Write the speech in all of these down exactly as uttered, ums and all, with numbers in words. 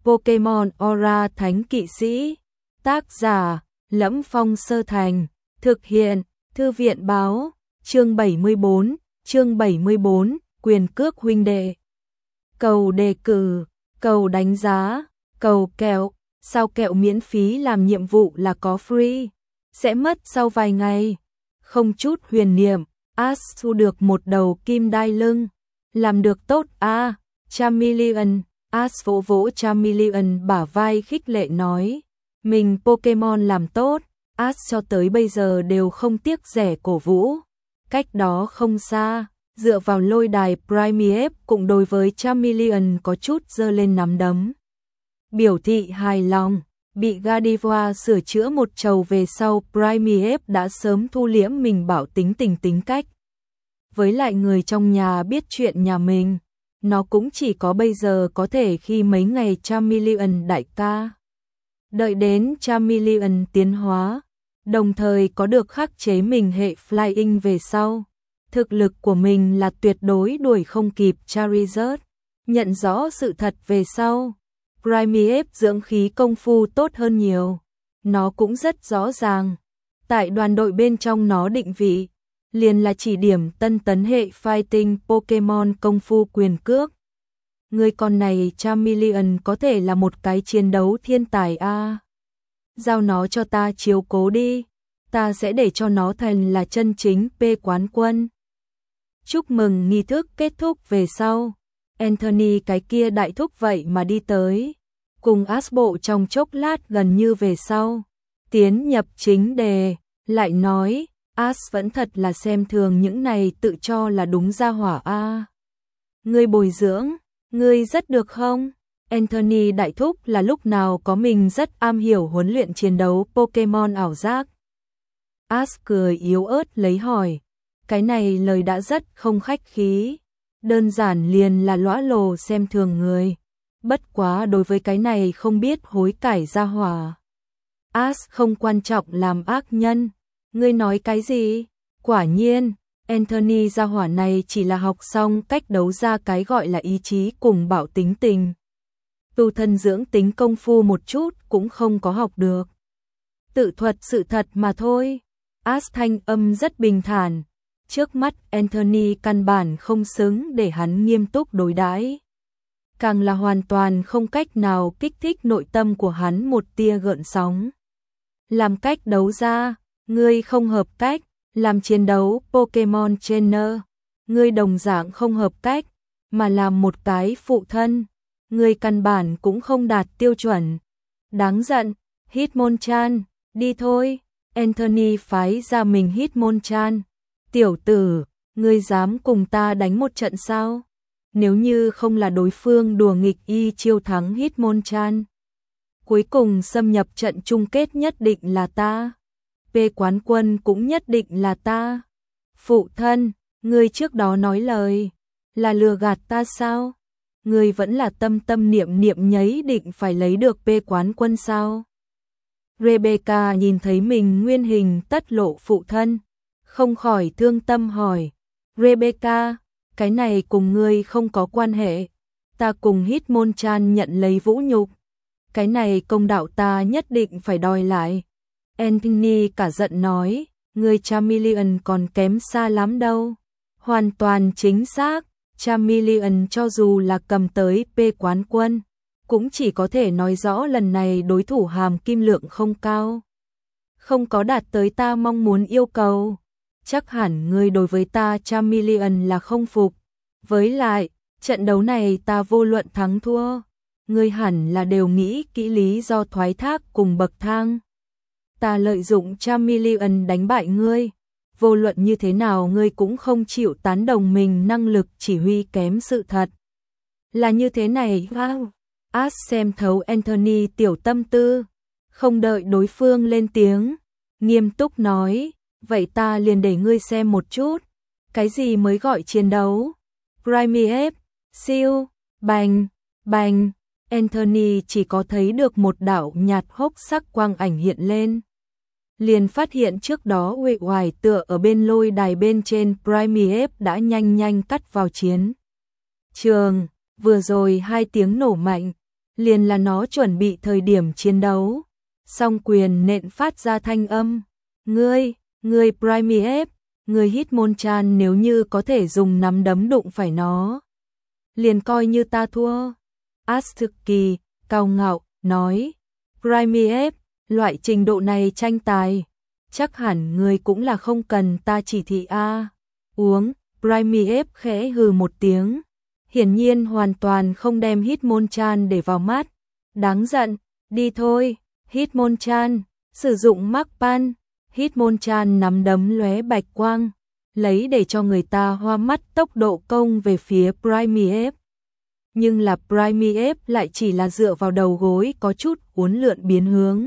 Pokemon Aura Thánh Kỵ Sĩ. Tác giả: Lẫm Phong Sơ Thành. Thực hiện: Thư viện báo. Chương bảy mươi bốn, chương bảy mươi bốn, quyền cước huynh đệ. Cầu đề cử, cầu đánh giá, cầu kẹo, sao kẹo miễn phí làm nhiệm vụ là có free, sẽ mất sau vài ngày. Không chút huyền niệm, Ash thu được một đầu kim đai lưng. Làm được tốt a, à, Charmeleon. Ash vỗ vỗ Charmeleon bả vai khích lệ nói, mình Pokemon làm tốt. Ash cho tới bây giờ đều không tiếc rẻ cổ vũ. Cách đó không xa, dựa vào lôi đài Primeape cũng đối với Charmeleon có chút giơ lên nắm đấm. Biểu thị hài lòng, bị Gardevoir sửa chữa một trầu về sau, Primeape đã sớm thu liễm mình bảo tính tình tính cách. Với lại người trong nhà biết chuyện nhà mình, nó cũng chỉ có bây giờ có thể khi mấy ngày Charmeleon đại ca. Đợi đến Charmeleon tiến hóa, đồng thời có được khắc chế mình hệ Flying về sau, thực lực của mình là tuyệt đối đuổi không kịp Charizard. Nhận rõ sự thật về sau, Primeape dưỡng khí công phu tốt hơn nhiều. Nó cũng rất rõ ràng, tại đoàn đội bên trong nó định vị liền là chỉ điểm tân tấn hệ Fighting Pokemon công phu quyền cước. Người con này Charmeleon có thể là một cái chiến đấu thiên tài a. À. Giao nó cho ta chiếu cố đi, ta sẽ để cho nó thành là chân chính P quán quân. Chúc mừng nghi thức kết thúc về sau, Anthony cái kia đại thúc vậy mà đi tới, cùng Ash bộ trong chốc lát gần như về sau, tiến nhập chính đề, lại nói, Ash vẫn thật là xem thường những này tự cho là đúng gia hỏa a. À. Ngươi bồi dưỡng, ngươi rất được không? Anthony đại thúc là lúc nào có mình rất am hiểu huấn luyện chiến đấu Pokemon ảo giác. Ash cười yếu ớt lấy hỏi, cái này lời đã rất không khách khí, đơn giản liền là lõa lồ xem thường người. Bất quá đối với cái này không biết hối cải gia hỏa, Ash không quan trọng làm ác nhân. Ngươi nói cái gì? Quả nhiên, Anthony gia hỏa này chỉ là học xong cách đấu ra cái gọi là ý chí cùng bảo tính tình. Tu thân dưỡng tính công phu một chút cũng không có học được. Tự thuật sự thật mà thôi. Ash thanh âm rất bình thản. Trước mắt Anthony căn bản không xứng để hắn nghiêm túc đối đãi, càng là hoàn toàn không cách nào kích thích nội tâm của hắn một tia gợn sóng. Làm cách đấu ra, ngươi không hợp cách. Làm chiến đấu Pokemon Trainer, ngươi đồng dạng không hợp cách. Mà làm một cái phụ thân, ngươi căn bản cũng không đạt tiêu chuẩn. Đáng giận. Hitmonchan, đi thôi. Anthony phái ra mình Hitmonchan. Tiểu tử, ngươi dám cùng ta đánh một trận sao? Nếu như không là đối phương đùa nghịch y chiêu thắng Hitmonchan, cuối cùng xâm nhập trận chung kết nhất định là ta. P quán quân cũng nhất định là ta. Phụ thân, ngươi trước đó nói lời là lừa gạt ta sao? Ngươi vẫn là tâm tâm niệm niệm nhấy định phải lấy được P quán quân sao? Rebecca nhìn thấy mình nguyên hình tất lộ phụ thân, không khỏi thương tâm hỏi, Rebecca, cái này cùng ngươi không có quan hệ. Ta cùng Hitmonchan nhận lấy vũ nhục, cái này công đạo ta nhất định phải đòi lại. Anthony cả giận nói, người Charmeleon còn kém xa lắm đâu. Hoàn toàn chính xác, Charmeleon cho dù là cầm tới P quán quân, cũng chỉ có thể nói rõ lần này đối thủ hàm kim lượng không cao, không có đạt tới ta mong muốn yêu cầu. Chắc hẳn ngươi đối với ta Charmeleon là không phục. Với lại, trận đấu này ta vô luận thắng thua, ngươi hẳn là đều nghĩ kỹ lý do thoái thác cùng bậc thang. Ta lợi dụng Charmeleon đánh bại ngươi, vô luận như thế nào ngươi cũng không chịu tán đồng mình năng lực chỉ huy kém sự thật. Là như thế này, wow. Ash xem thấu Anthony tiểu tâm tư, không đợi đối phương lên tiếng, nghiêm túc nói, vậy ta liền để ngươi xem một chút, cái gì mới gọi chiến đấu. Primeape, siêu, bành, bành, Anthony chỉ có thấy được một đạo nhạt hốc sắc quang ảnh hiện lên. Liền phát hiện trước đó uể oải tựa ở bên lôi đài bên trên Primeape đã nhanh nhanh cắt vào chiến trường. Vừa rồi hai tiếng nổ mạnh, liền là nó chuẩn bị thời điểm chiến đấu. Song quyền nện phát ra thanh âm. Ngươi, ngươi Prime F, ngươi Hitmonchan nếu như có thể dùng nắm đấm đụng phải nó. Liền coi như ta thua. As thực kỳ, cao ngạo, nói. Prime F, loại trình độ này tranh tài. Chắc hẳn ngươi cũng là không cần ta chỉ thị a. Uống, Prime F khẽ hừ một tiếng. Hiển nhiên hoàn toàn không đem Hitmonchan để vào mắt. Đáng giận, đi thôi, Hitmonchan, sử dụng Mark Pan. Hitmonchan nắm đấm lóe bạch quang, lấy để cho người ta hoa mắt tốc độ công về phía Prime F. Nhưng là Prime F lại chỉ là dựa vào đầu gối có chút uốn lượn biến hướng.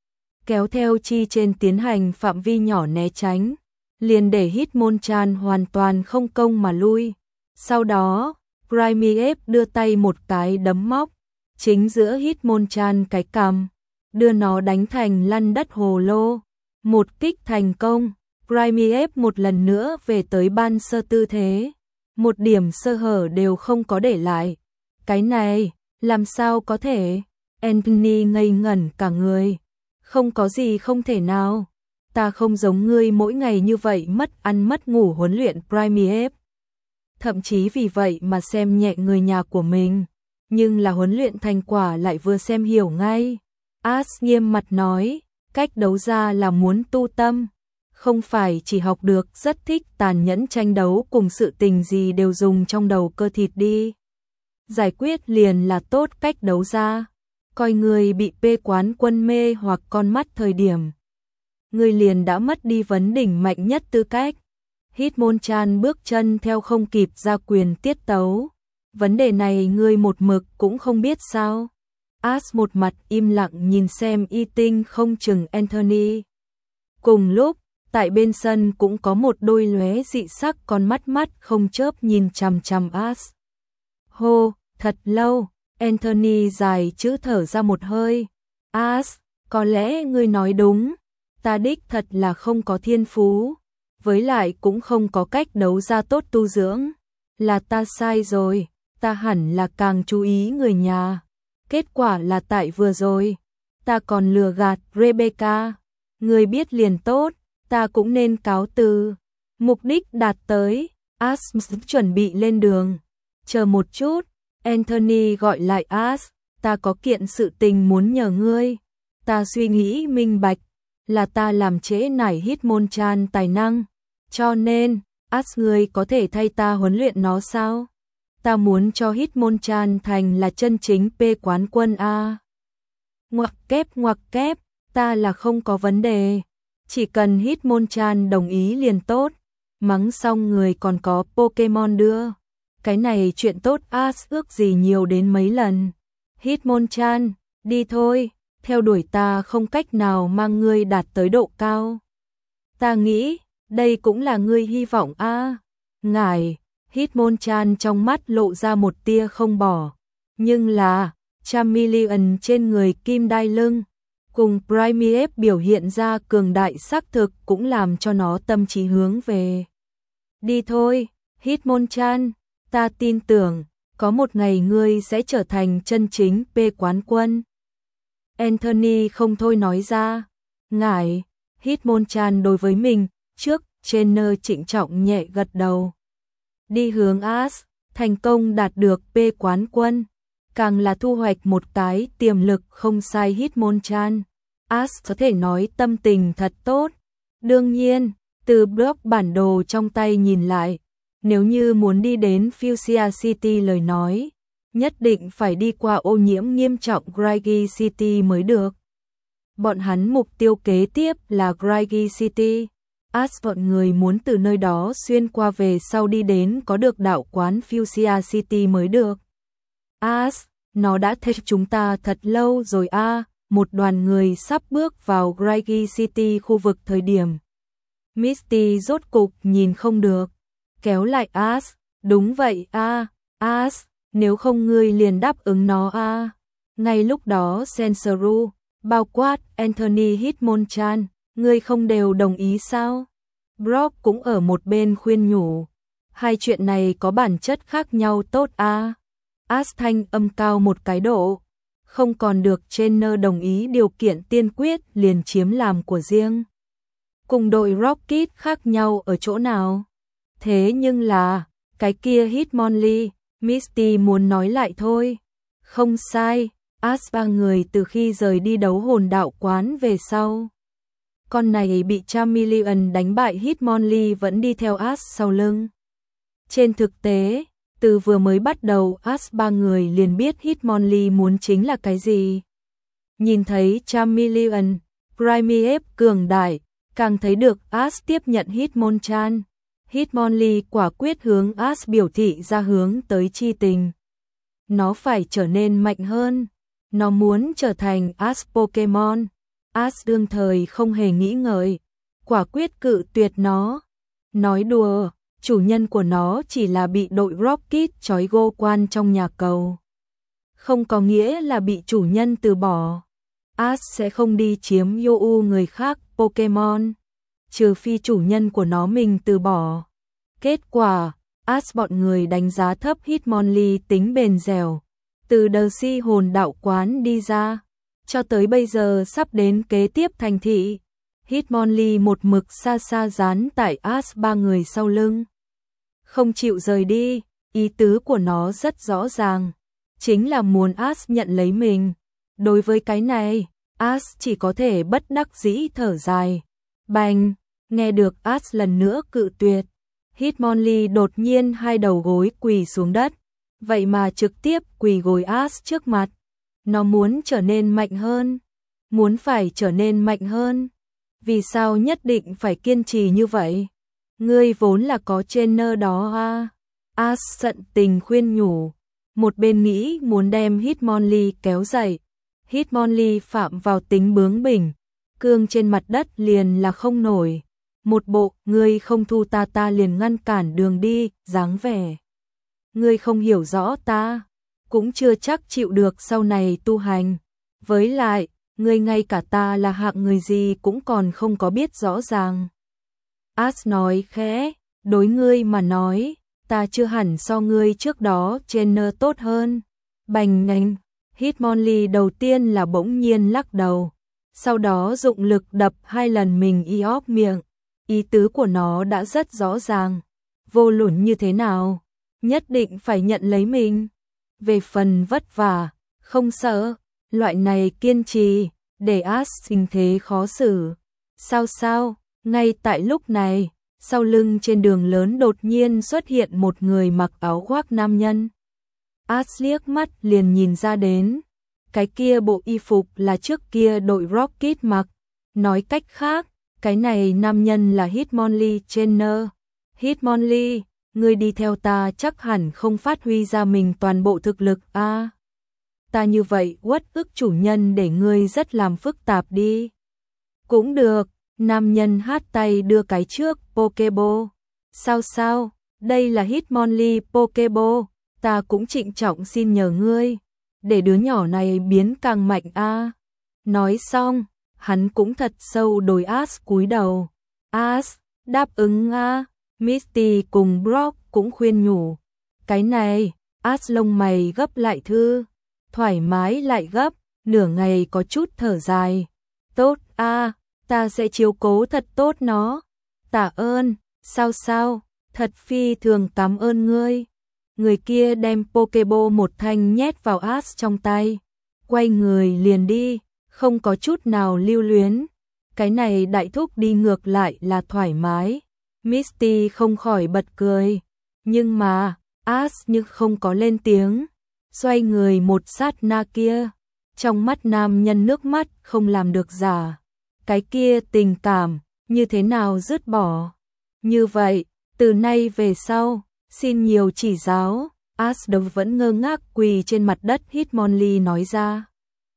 Kéo theo chi trên tiến hành phạm vi nhỏ né tránh, liền để Hitmonchan hoàn toàn không công mà lui. Sau đó, Prime F đưa tay một cái đấm móc, chính giữa Hitmonchan cái cằm, đưa nó đánh thành lăn đất hồ lô. Một kích thành công, Prime F một lần nữa về tới ban sơ tư thế. Một điểm sơ hở đều không có để lại. Cái này, làm sao có thể? Anthony ngây ngẩn cả người. Không có gì không thể nào. Ta không giống ngươi mỗi ngày như vậy mất ăn mất ngủ huấn luyện Prime F. Thậm chí vì vậy mà xem nhẹ người nhà của mình. Nhưng là huấn luyện thành quả lại vừa xem hiểu ngay. As nghiêm mặt nói, cách đấu ra là muốn tu tâm. Không phải chỉ học được rất thích tàn nhẫn tranh đấu cùng sự tình gì đều dùng trong đầu cơ thịt đi. Giải quyết liền là tốt cách đấu ra. Coi người bị P quán quân mê hoặc con mắt thời điểm. Người liền đã mất đi vấn đỉnh mạnh nhất tư cách. Hitmonchan bước chân theo không kịp ra quyền tiết tấu. Vấn đề này ngươi một mực cũng không biết sao. As một mặt im lặng nhìn xem y tinh không chừng Anthony. Cùng lúc, tại bên sân cũng có một đôi lóe dị sắc con mắt mắt không chớp nhìn chằm chằm As. Hô, thật lâu, Anthony dài chữ thở ra một hơi. As, có lẽ ngươi nói đúng, ta đích thật là không có thiên phú, với lại cũng không có cách đấu ra tốt tu dưỡng. Là ta sai rồi, ta hẳn là càng chú ý người nhà. Kết quả là tại vừa rồi, ta còn lừa gạt Rebecca. Người biết liền tốt, ta cũng nên cáo từ. Mục đích đạt tới, As chuẩn bị lên đường. Chờ một chút, Anthony gọi lại As, ta có kiện sự tình muốn nhờ ngươi. Ta suy nghĩ minh bạch, là ta làm trễ nải Hitmonchan tài năng. Cho nên, As ngươi có thể thay ta huấn luyện nó sao? Ta muốn cho Hitmonchan thành là chân chính P quán quân A. Ngoặc kép ngoặc kép, ta là không có vấn đề. Chỉ cần Hitmonchan đồng ý liền tốt. Mắng xong người còn có Pokemon đưa. Cái này chuyện tốt As ước gì nhiều đến mấy lần. Hitmonchan, đi thôi, theo đuổi ta không cách nào mang ngươi đạt tới độ cao. Ta nghĩ, đây cũng là ngươi hy vọng A. Ngài, Hitmonchan trong mắt lộ ra một tia không bỏ. Nhưng là, Charmeleon trên người kim đai lưng, cùng Prime F biểu hiện ra cường đại xác thực cũng làm cho nó tâm trí hướng về. Đi thôi, Hitmonchan, ta tin tưởng, có một ngày ngươi sẽ trở thành chân chính P quán quân. Anthony không thôi nói ra, ngài, Hitmonchan đối với mình, trước, trainer trịnh trọng nhẹ gật đầu. Đi hướng As, thành công đạt được P quán quân, càng là thu hoạch một cái tiềm lực không sai Hitmonchan. As có thể nói tâm tình thật tốt. Đương nhiên, từ block bản đồ trong tay nhìn lại, nếu như muốn đi đến Fuchsia City lời nói, nhất định phải đi qua ô nhiễm nghiêm trọng Griggy City mới được. Bọn hắn mục tiêu kế tiếp là Griggy City. As bọn người muốn từ nơi đó xuyên qua về sau đi đến có được đạo quán Fuchsia City mới được. As, nó đã theo chúng ta thật lâu rồi a. À, một đoàn người sắp bước vào Griggy City khu vực thời điểm. Misty rốt cục nhìn không được, kéo lại As, đúng vậy a, à, As, nếu không ngươi liền đáp ứng nó a. À. Ngay lúc đó Sensoru, bao quát Anthony Hitmonchan, ngươi không đều đồng ý sao? Brock cũng ở một bên khuyên nhủ, hai chuyện này có bản chất khác nhau tốt a. À. As thanh âm cao một cái độ, không còn được trainer đồng ý điều kiện tiên quyết liền chiếm làm của riêng. Cùng đội Rocket khác nhau ở chỗ nào? Thế nhưng là, cái kia Hitmonlee, Misty muốn nói lại thôi. Không sai, Ash ba người từ khi rời đi đấu hồn đạo quán về sau. Con này bị Charmeleon đánh bại, Hitmonlee vẫn đi theo Ash sau lưng. Trên thực tế, từ vừa mới bắt đầu Ash ba người liền biết Hitmonlee muốn chính là cái gì. Nhìn thấy Charmeleon, Primeape cường đại, càng thấy được Ash tiếp nhận Hitmonchan. Hitmonlee quả quyết hướng Ash biểu thị ra hướng tới chi tình. Nó phải trở nên mạnh hơn. Nó muốn trở thành Ash Pokemon. Ash đương thời không hề nghĩ ngợi, quả quyết cự tuyệt nó. Nói đùa, chủ nhân của nó chỉ là bị đội Rocket trói gô quan trong nhà cầu. Không có nghĩa là bị chủ nhân từ bỏ. Ash sẽ không đi chiếm yêu u người khác Pokemon, trừ phi chủ nhân của nó mình từ bỏ. Kết quả, Ash bọn người đánh giá thấp Hitmonlee tính bền dẻo. Từ đờ si hồn đạo quán đi ra, cho tới bây giờ sắp đến kế tiếp thành thị. Hitmonlee một mực xa xa dán tại Ash ba người sau lưng. Không chịu rời đi, ý tứ của nó rất rõ ràng. Chính là muốn Ash nhận lấy mình. Đối với cái này, Ash chỉ có thể bất đắc dĩ thở dài. Bành, nghe được Ash lần nữa cự tuyệt. Hitmonlee đột nhiên hai đầu gối quỳ xuống đất. Vậy mà trực tiếp quỳ gối Ash trước mặt. Nó muốn trở nên mạnh hơn. Muốn phải trở nên mạnh hơn. Vì sao nhất định phải kiên trì như vậy? Ngươi vốn là có trainer đó à? Ash giận tình khuyên nhủ. Một bên nghĩ muốn đem Hitmonlee kéo dậy. Hitmonlee phạm vào tính bướng bỉnh. Cương trên mặt đất liền là không nổi. Một bộ, ngươi không thu ta ta liền ngăn cản đường đi, dáng vẻ. Ngươi không hiểu rõ ta, cũng chưa chắc chịu được sau này tu hành. Với lại, ngươi ngay cả ta là hạng người gì cũng còn không có biết rõ ràng. Ash nói khẽ, đối ngươi mà nói, ta chưa hẳn so ngươi trước đó trainer tốt hơn. Bành nhanh, Hitmonlee đầu tiên là bỗng nhiên lắc đầu, sau đó dụng lực đập hai lần mình y óp miệng. Ý tứ của nó đã rất rõ ràng, vô luận như thế nào, nhất định phải nhận lấy mình. Về phần vất vả, không sợ, loại này kiên trì, để Ash sinh thế khó xử. Sao sao, ngay tại lúc này, sau lưng trên đường lớn đột nhiên xuất hiện một người mặc áo khoác nam nhân. Ash liếc mắt liền nhìn ra đến, cái kia bộ y phục là trước kia đội Rocket mặc. Nói cách khác, cái này nam nhân là Hitmonlee trainer. Hitmonlee, ngươi đi theo ta chắc hẳn không phát huy ra mình toàn bộ thực lực a. À, ta như vậy uất ức chủ nhân để ngươi rất làm phức tạp đi. Cũng được, nam nhân hát tay đưa cái trước Pokeball. Sao sao, đây là Hitmonlee Pokeball, ta cũng trịnh trọng xin nhờ ngươi, để đứa nhỏ này biến càng mạnh a. À. Nói xong, hắn cũng thật sâu đối Ash cúi đầu. Ash, đáp ứng a. Misty cùng Brock cũng khuyên nhủ. Cái này, Ash lông mày gấp lại thư. Thoải mái lại gấp, nửa ngày có chút thở dài. Tốt a, ta sẽ chiếu cố thật tốt nó. Tạ ơn, sao sao, thật phi thường cảm ơn ngươi. Người kia đem Pokeball một thanh nhét vào Ash trong tay. Quay người liền đi. Không có chút nào lưu luyến. Cái này đại thúc đi ngược lại là thoải mái. Misty không khỏi bật cười. Nhưng mà, Ash như không có lên tiếng. Xoay người một sát na kia. Trong mắt nam nhân nước mắt không làm được giả. Cái kia tình cảm, như thế nào dứt bỏ. Như vậy, từ nay về sau, xin nhiều chỉ giáo. Ash đầu vẫn ngơ ngác quỳ trên mặt đất. Hitmonlee nói ra.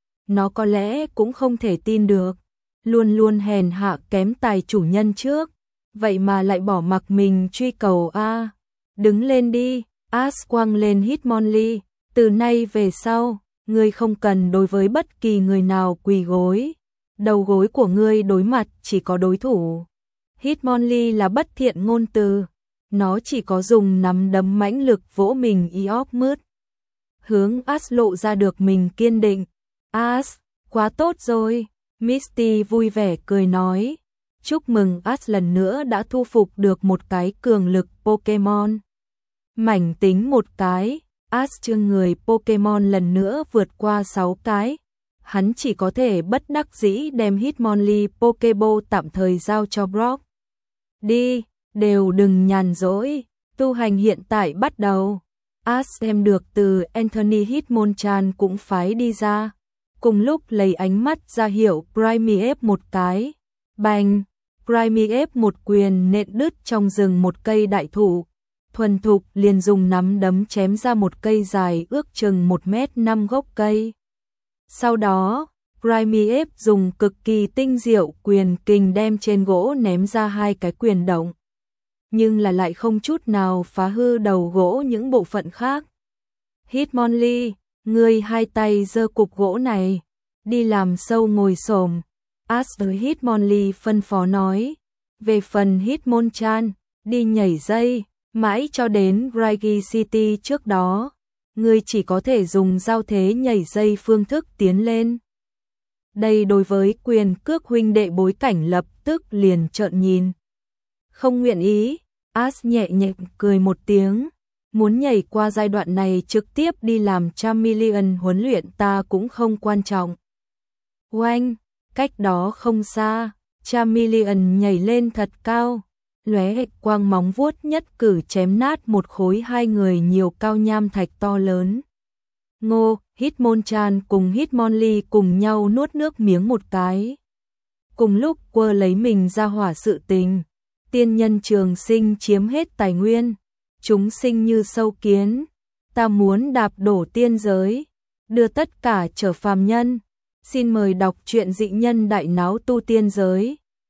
Nó có lẽ cũng không thể tin được, luôn luôn hèn hạ kém tài chủ nhân trước, vậy mà lại bỏ mặc mình truy cầu a. À, đứng lên đi, Ash quăng lên Hitmonlee, từ nay về sau, ngươi không cần đối với bất kỳ người nào quỳ gối, đầu gối của ngươi đối mặt chỉ có đối thủ. Hitmonlee là bất thiện ngôn từ, nó chỉ có dùng nắm đấm mãnh lực vỗ mình y óp mướt. Hướng Ash lộ ra được mình kiên định. Ash, quá tốt rồi. Misty vui vẻ cười nói. Chúc mừng Ash lần nữa đã thu phục được một cái cường lực Pokemon. Mảnh tính một cái, Ash chương người Pokemon lần nữa vượt qua sáu cái. Hắn chỉ có thể bất đắc dĩ đem Hitmonlee Pokeball tạm thời giao cho Brock. Đi, đều đừng nhàn rỗi, tu hành hiện tại bắt đầu. Ash xem được từ Anthony Hitmonchan cũng phái đi ra. Cùng lúc lấy ánh mắt ra hiệu Primeape một cái. Bành, Primeape một quyền nện đứt trong rừng một cây đại thụ. Thuần thục liền dùng nắm đấm chém ra một cây dài ước chừng một mét năm gốc cây. Sau đó, Primeape dùng cực kỳ tinh diệu quyền kình đem trên gỗ ném ra hai cái quyền động. Nhưng là lại không chút nào phá hư đầu gỗ những bộ phận khác. Hitmonlee, ngươi hai tay giơ cục gỗ này, đi làm sâu ngồi xổm. Ash tới Hitmonlee phân phó nói. Về phần Hitmonchan, đi nhảy dây, mãi cho đến Raigi City trước đó. Ngươi chỉ có thể dùng giao thế nhảy dây phương thức tiến lên. Đây đối với quyền cước huynh đệ bối cảnh lập tức liền trợn nhìn. Không nguyện ý, Ash nhẹ nhẹ cười một tiếng. Muốn nhảy qua giai đoạn này trực tiếp đi làm Charmeleon huấn luyện ta cũng không quan trọng. Oanh, cách đó không xa, Charmeleon nhảy lên thật cao. Lóe hệt quang móng vuốt nhất cử chém nát một khối hai người nhiều cao nham thạch to lớn. Ngô, Hitmonchan cùng Hitmonlee cùng nhau nuốt nước miếng một cái. Cùng lúc quơ lấy mình ra hỏa sự tình. Tiên nhân trường sinh chiếm hết tài nguyên. Chúng sinh như sâu kiến. Ta muốn đạp đổ tiên giới. Đưa tất cả trở phàm nhân. Xin mời đọc truyện dị nhân đại náo tu tiên giới.